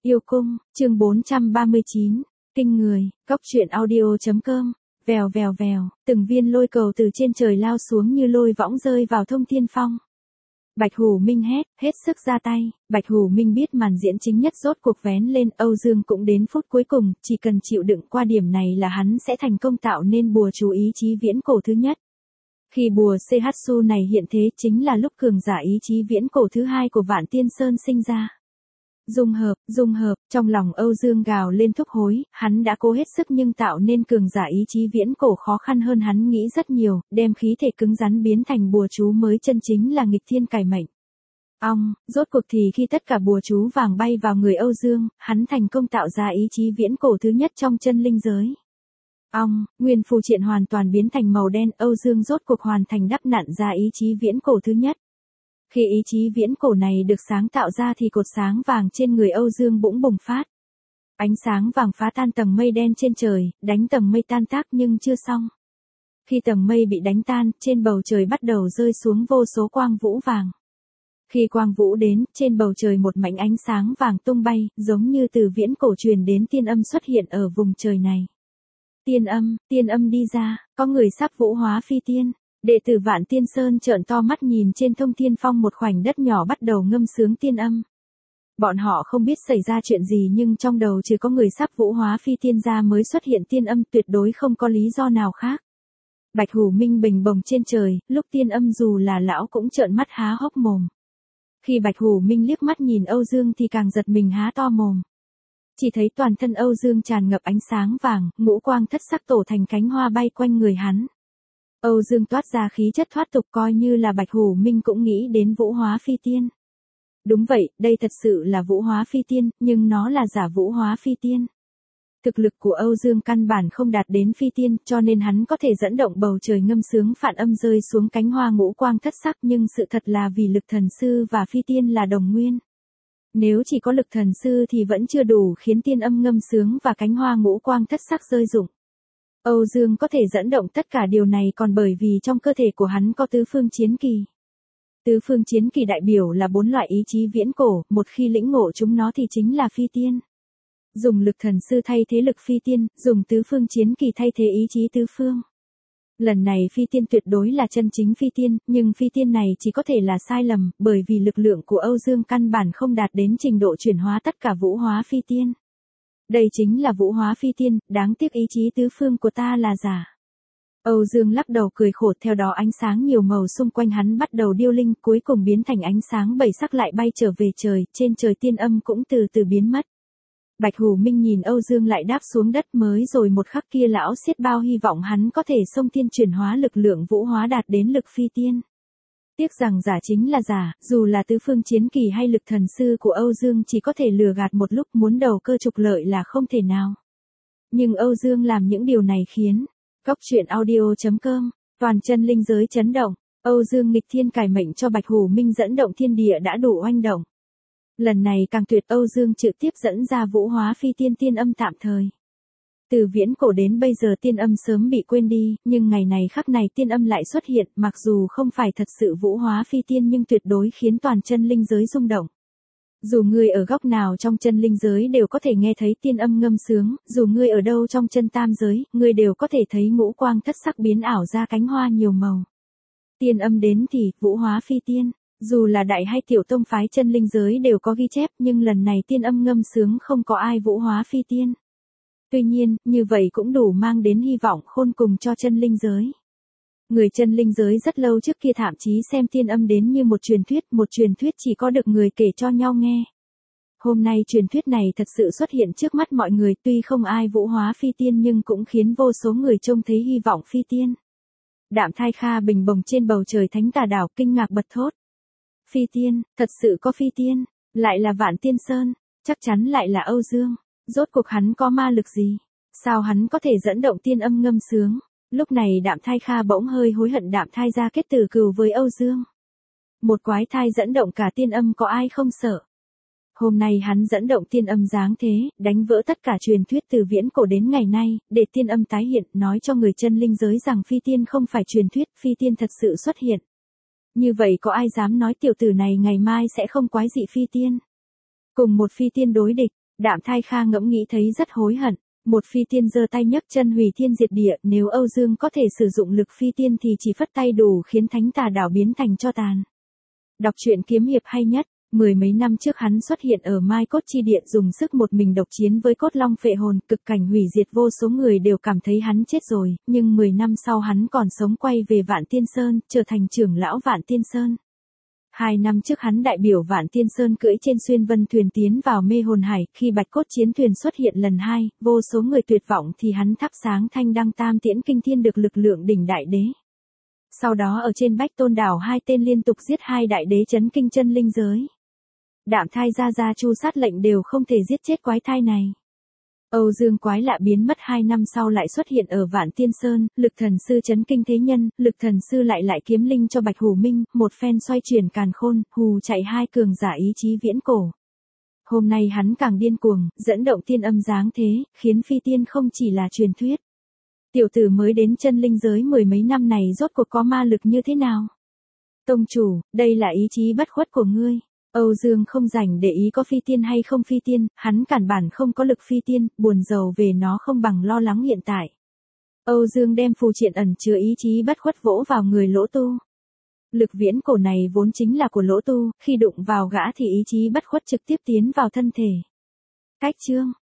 Yêu cung, chương 439, kinh người, cóc truyện audio.com, vèo vèo vèo, từng viên lôi cầu từ trên trời lao xuống như lôi võng rơi vào Thông Thiên Phong. Bạch Hủ Minh hết sức ra tay, Bạch Hủ Minh biết màn diễn chính nhất rốt cuộc vén lên, Âu Dương cũng đến phút cuối cùng, chỉ cần chịu đựng qua điểm này là hắn sẽ thành công tạo nên bùa chú ý chí viễn cổ thứ nhất. Khi bùa Seihatsu này hiện thế chính là lúc cường giả ý chí viễn cổ thứ hai của Vạn Tiên Sơn sinh ra. Dung hợp, trong lòng Âu Dương gào lên thúc hối, hắn đã cố hết sức nhưng tạo nên cường giả ý chí viễn cổ khó khăn hơn hắn nghĩ rất nhiều, đem khí thể cứng rắn biến thành bùa chú mới chân chính là nghịch thiên cải mệnh. Rốt cuộc thì khi tất cả bùa chú vàng bay vào người Âu Dương, hắn thành công tạo ra ý chí viễn cổ thứ nhất trong chân linh giới. Nguyên phù triện hoàn toàn biến thành màu đen, Âu Dương rốt cuộc hoàn thành đắp nặn ra ý chí viễn cổ thứ nhất. Khi ý chí viễn cổ này được sáng tạo ra thì cột sáng vàng trên người Âu Dương bỗng bùng phát. Ánh sáng vàng phá tan tầng mây đen trên trời, đánh tầng mây tan tác nhưng chưa xong. Khi tầng mây bị đánh tan, trên bầu trời bắt đầu rơi xuống vô số quang vũ vàng. Khi quang vũ đến, trên bầu trời một mảnh ánh sáng vàng tung bay, giống như từ viễn cổ truyền đến tiên âm xuất hiện ở vùng trời này. Tiên âm đi ra, có người sắp vũ hóa phi tiên. Đệ tử Vạn Tiên Sơn trợn to mắt nhìn trên Thông Thiên Phong một khoảnh đất nhỏ bắt đầu ngâm sướng tiên âm. Bọn họ không biết xảy ra chuyện gì nhưng trong đầu chỉ có người sắp vũ hóa phi tiên ra mới xuất hiện tiên âm, tuyệt đối không có lý do nào khác. Bạch Hủ Minh bình bồng trên trời, lúc tiên âm dù là lão cũng trợn mắt há hốc mồm. Khi Bạch Hủ Minh liếc mắt nhìn Âu Dương thì càng giật mình há to mồm. Chỉ thấy toàn thân Âu Dương tràn ngập ánh sáng vàng, ngũ quang thất sắc tổ thành cánh hoa bay quanh người hắn. Âu Dương toát ra khí chất thoát tục, coi như là Bạch Hủ Minh cũng nghĩ đến vũ hóa phi tiên. Đúng vậy, đây thật sự là vũ hóa phi tiên, nhưng nó là giả vũ hóa phi tiên. Thực lực của Âu Dương căn bản không đạt đến phi tiên, cho nên hắn có thể dẫn động bầu trời ngâm sướng phản âm rơi xuống cánh hoa ngũ quang thất sắc, nhưng sự thật là vì lực thần sư và phi tiên là đồng nguyên. Nếu chỉ có lực thần sư thì vẫn chưa đủ khiến tiên âm ngâm sướng và cánh hoa ngũ quang thất sắc rơi rụng. Âu Dương có thể dẫn động tất cả điều này còn bởi vì trong cơ thể của hắn có tứ phương chiến kỳ. Tứ phương chiến kỳ đại biểu là 4 loại ý chí viễn cổ, một khi lĩnh ngộ chúng nó thì chính là phi tiên. Dùng lực thần sư thay thế lực phi tiên, dùng tứ phương chiến kỳ thay thế ý chí tứ phương. Lần này phi tiên tuyệt đối là chân chính phi tiên, nhưng phi tiên này chỉ có thể là sai lầm, bởi vì lực lượng của Âu Dương căn bản không đạt đến trình độ chuyển hóa tất cả vũ hóa phi tiên. Đây chính là vũ hóa phi tiên, đáng tiếc ý chí tứ phương của ta là giả. Âu Dương lắc đầu cười khổ, theo đó ánh sáng nhiều màu xung quanh hắn bắt đầu điêu linh, cuối cùng biến thành ánh sáng bảy sắc lại bay trở về trời, trên trời tiên âm cũng từ từ biến mất. Bạch Hủ Minh nhìn Âu Dương lại đáp xuống đất, mới rồi một khắc kia lão xiết bao hy vọng hắn có thể xông tiên chuyển hóa lực lượng vũ hóa đạt đến lực phi tiên. Tiếc rằng giả chính là giả, dù là tứ phương chiến kỳ hay lực thần sư của Âu Dương chỉ có thể lừa gạt một lúc, muốn đầu cơ trục lợi là không thể nào. Nhưng Âu Dương làm những điều này khiến cóc truyện audio.com, toàn chân linh giới chấn động. Âu Dương nghịch thiên cải mệnh cho Bạch Hủ Minh dẫn động thiên địa đã đủ oanh động. Lần này càng tuyệt, Âu Dương trực tiếp dẫn ra vũ hóa phi tiên tiên âm tạm thời. Từ viễn cổ đến bây giờ tiên âm sớm bị quên đi, nhưng ngày này khắc này tiên âm lại xuất hiện, mặc dù không phải thật sự vũ hóa phi tiên nhưng tuyệt đối khiến toàn chân linh giới rung động. Dù ngươi ở góc nào trong chân linh giới đều có thể nghe thấy tiên âm ngâm sướng, dù ngươi ở đâu trong chân tam giới, ngươi đều có thể thấy ngũ quang thất sắc biến ảo ra cánh hoa nhiều màu. Tiên âm đến thì, vũ hóa phi tiên. Dù là đại hay tiểu tông phái chân linh giới đều có ghi chép, nhưng lần này tiên âm ngâm sướng không có ai vũ hóa phi tiên. Tuy nhiên, như vậy cũng đủ mang đến hy vọng khôn cùng cho chân linh giới. Người chân linh giới rất lâu trước kia thậm chí xem tiên âm đến như một truyền thuyết chỉ có được người kể cho nhau nghe. Hôm nay truyền thuyết này thật sự xuất hiện trước mắt mọi người, tuy không ai vũ hóa phi tiên nhưng cũng khiến vô số người trông thấy hy vọng phi tiên. Đạm Thai Kha bình bồng trên bầu trời Thánh Tà Đảo kinh ngạc bật thốt. Phi tiên, thật sự có phi tiên, lại là Vạn Tiên Sơn, chắc chắn lại là Âu Dương. Rốt cuộc hắn có ma lực gì? Sao hắn có thể dẫn động tiên âm ngâm sướng? Lúc này Đạm Thai Kha bỗng hơi hối hận Đạm Thai ra kết tử cừu với Âu Dương. Một quái thai dẫn động cả tiên âm có ai không sợ? Hôm nay hắn dẫn động tiên âm giáng thế, đánh vỡ tất cả truyền thuyết từ viễn cổ đến ngày nay, để tiên âm tái hiện, nói cho người chân linh giới rằng phi tiên không phải truyền thuyết, phi tiên thật sự xuất hiện. Như vậy có ai dám nói tiểu tử này ngày mai sẽ không quái dị phi tiên? Cùng một phi tiên đối địch, Đạm Thai Kha ngẫm nghĩ thấy rất hối hận. Một phi tiên giơ tay nhấc chân hủy thiên diệt địa, nếu Âu Dương có thể sử dụng lực phi tiên thì chỉ phất tay đủ khiến thánh tà đảo biến thành tro tàn. Đọc truyện kiếm hiệp hay nhất. Mười mấy năm trước hắn xuất hiện ở Mai Cốt Chi Điện dùng sức một mình độc chiến với cốt long phệ hồn, cực cảnh hủy diệt, vô số người đều cảm thấy hắn chết rồi, nhưng 10 năm sau hắn còn sống quay về Vạn Tiên Sơn, trở thành trưởng lão Vạn Tiên Sơn. 2 năm trước hắn đại biểu Vạn Tiên Sơn cưỡi trên xuyên vân thuyền tiến vào mê hồn hải, khi bạch cốt chiến thuyền xuất hiện lần 2, vô số người tuyệt vọng thì hắn thắp sáng thanh đăng tam tiễn kinh thiên được lực lượng đỉnh đại đế. Sau đó ở trên Bách Tôn đảo 2 tên liên tục giết 2 đại đế chấn kinh chân linh giới. Đạm Thai gia chu sát lệnh đều không thể giết chết quái thai này. Âu Dương quái lạ biến mất 2 năm sau lại xuất hiện ở Vạn Tiên Sơn, lực thần sư chấn kinh thế nhân, lực thần sư lại kiếm linh cho Bạch Hủ Minh, một phen xoay chuyển càn khôn, hù chạy 2 cường giả ý chí viễn cổ. Hôm nay hắn càng điên cuồng, dẫn động tiên âm dáng thế, khiến phi tiên không chỉ là truyền thuyết. Tiểu tử mới đến chân linh giới 10 mấy năm này rốt cuộc có ma lực như thế nào? Tông chủ, đây là ý chí bất khuất của ngươi. Âu Dương không rảnh để ý có phi tiên hay không phi tiên, hắn cản bản không có lực phi tiên, buồn rầu về nó không bằng lo lắng hiện tại. Âu Dương đem phù triện ẩn chứa ý chí bất khuất vỗ vào người Lỗ Tu. Lực viễn cổ này vốn chính là của Lỗ Tu, khi đụng vào gã thì ý chí bất khuất trực tiếp tiến vào thân thể. Cách chương